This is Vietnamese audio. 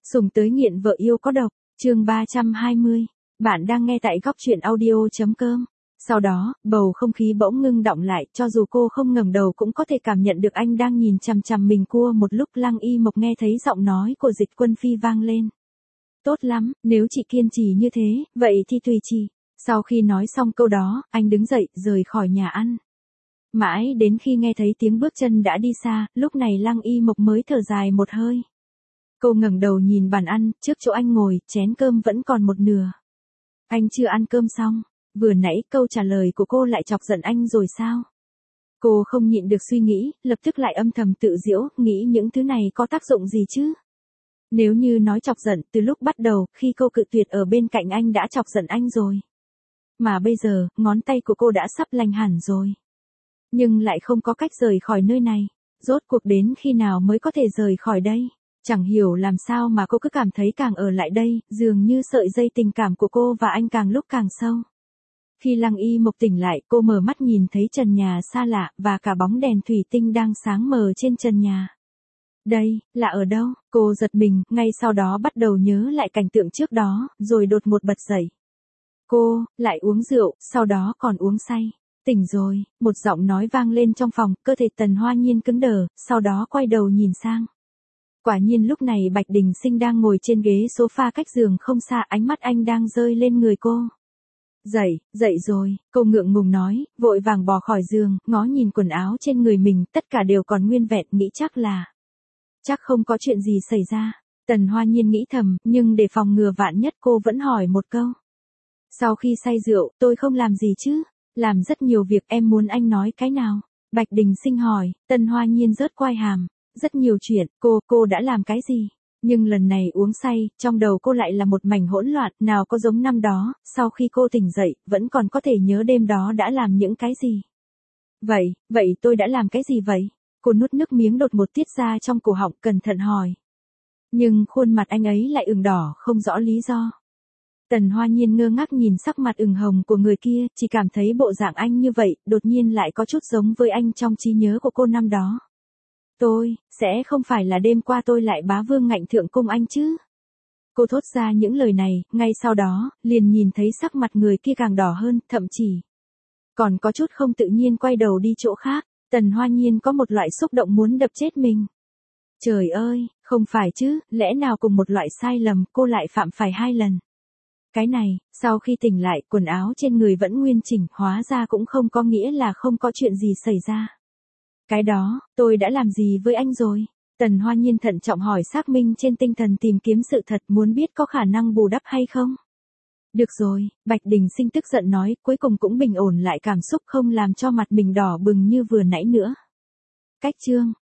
Sùng tới nghiện vợ yêu có độc, chương 320. Bạn đang nghe tại góc truyện audio.com. Sau đó, bầu không khí bỗng ngưng đọng lại, cho dù cô không ngẩng đầu cũng có thể cảm nhận được anh đang nhìn chằm chằm mình cua một lúc. Lăng Y Mộc nghe thấy giọng nói của Dịch Quân Phi vang lên. Tốt lắm, nếu chị kiên trì như thế, vậy thì tùy chị. Sau khi nói xong câu đó, anh đứng dậy, rời khỏi nhà ăn. Mãi đến khi nghe thấy tiếng bước chân đã đi xa, lúc này Lăng Y Mộc mới thở dài một hơi. Cô ngẩng đầu nhìn bàn ăn, trước chỗ anh ngồi, chén cơm vẫn còn một nửa. Anh chưa ăn cơm xong, vừa nãy câu trả lời của cô lại chọc giận anh rồi sao? Cô không nhịn được suy nghĩ, lập tức lại âm thầm tự giễu, nghĩ những thứ này có tác dụng gì chứ? Nếu như nói chọc giận, từ lúc bắt đầu, khi cô cự tuyệt ở bên cạnh anh đã chọc giận anh rồi. Mà bây giờ, ngón tay của cô đã sắp lành hẳn rồi. Nhưng lại không có cách rời khỏi nơi này. Rốt cuộc đến khi nào mới có thể rời khỏi đây? Chẳng hiểu làm sao mà cô cứ cảm thấy càng ở lại đây, dường như sợi dây tình cảm của cô và anh càng lúc càng sâu. Khi Lăng Y Mộc tỉnh lại, cô mở mắt nhìn thấy trần nhà xa lạ, và cả bóng đèn thủy tinh đang sáng mờ trên trần nhà. Đây, là ở đâu? Cô giật mình, ngay sau đó bắt đầu nhớ lại cảnh tượng trước đó, rồi đột ngột bật dậy. Cô, lại uống rượu, sau đó còn uống say. Tỉnh rồi, một giọng nói vang lên trong phòng, cơ thể Tần Hoa Nhiên cứng đờ, sau đó quay đầu nhìn sang. Quả nhiên lúc này Bạch Đình Sinh đang ngồi trên ghế sofa cách giường không xa, ánh mắt anh đang rơi lên người cô. Dậy rồi, cô ngượng ngùng nói, vội vàng bò khỏi giường, ngó nhìn quần áo trên người mình, tất cả đều còn nguyên vẹn, nghĩ chắc không có chuyện gì xảy ra. Tần Hoa Nhiên nghĩ thầm, nhưng để phòng ngừa vạn nhất cô vẫn hỏi một câu. Sau khi say rượu, tôi không làm gì chứ? Làm rất nhiều việc, em muốn anh nói cái nào? Bạch Đình Sinh hỏi. Tần Hoa Nhiên rớt quai hàm. Rất nhiều chuyện, cô đã làm cái gì? Nhưng lần này uống say, trong đầu cô lại là một mảnh hỗn loạn, nào có giống năm đó, sau khi cô tỉnh dậy, vẫn còn có thể nhớ đêm đó đã làm những cái gì. Vậy tôi đã làm cái gì vậy? Cô nuốt nước miếng đột ngột tiết ra trong cổ họng, cẩn thận hỏi. Nhưng khuôn mặt anh ấy lại ửng đỏ, không rõ lý do. Tần Hoa Nhiên ngơ ngác nhìn sắc mặt ửng hồng của người kia, chỉ cảm thấy bộ dạng anh như vậy, đột nhiên lại có chút giống với anh trong trí nhớ của cô năm đó. Sẽ không phải là đêm qua tôi lại bá vương ngạnh thượng cung anh chứ? Cô thốt ra những lời này, ngay sau đó, liền nhìn thấy sắc mặt người kia càng đỏ hơn, thậm chí còn có chút không tự nhiên quay đầu đi chỗ khác. Tần Hoa Nhiên có một loại xúc động muốn đập chết mình. Trời ơi, không phải chứ, lẽ nào cùng một loại sai lầm cô lại phạm phải 2 lần? Cái này, sau khi tỉnh lại, quần áo trên người vẫn nguyên chỉnh, hóa ra cũng không có nghĩa là không có chuyện gì xảy ra. Cái đó, tôi đã làm gì với anh rồi? Tần Hoa Nhiên thận trọng hỏi, xác minh trên tinh thần tìm kiếm sự thật, muốn biết có khả năng bù đắp hay không? Được rồi, Bạch Đình Sinh tức giận nói, cuối cùng cũng bình ổn lại cảm xúc, không làm cho mặt mình đỏ bừng như vừa nãy nữa. Cách chương